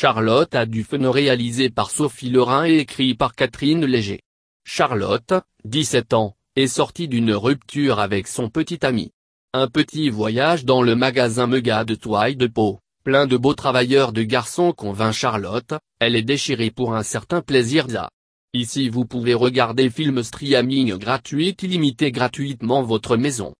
Charlotte a du fun réalisé par Sophie Lorrain et écrit par Catherine Léger. Charlotte, 17 ans, est sortie d'une rupture avec son petit ami. Un petit voyage dans le magasin Mega de toile de Pau, plein de beaux travailleurs de garçons convainc Charlotte, elle est déchirée pour un certain plaisir. Ici vous pouvez regarder film streaming gratuit illimité gratuitement votre maison.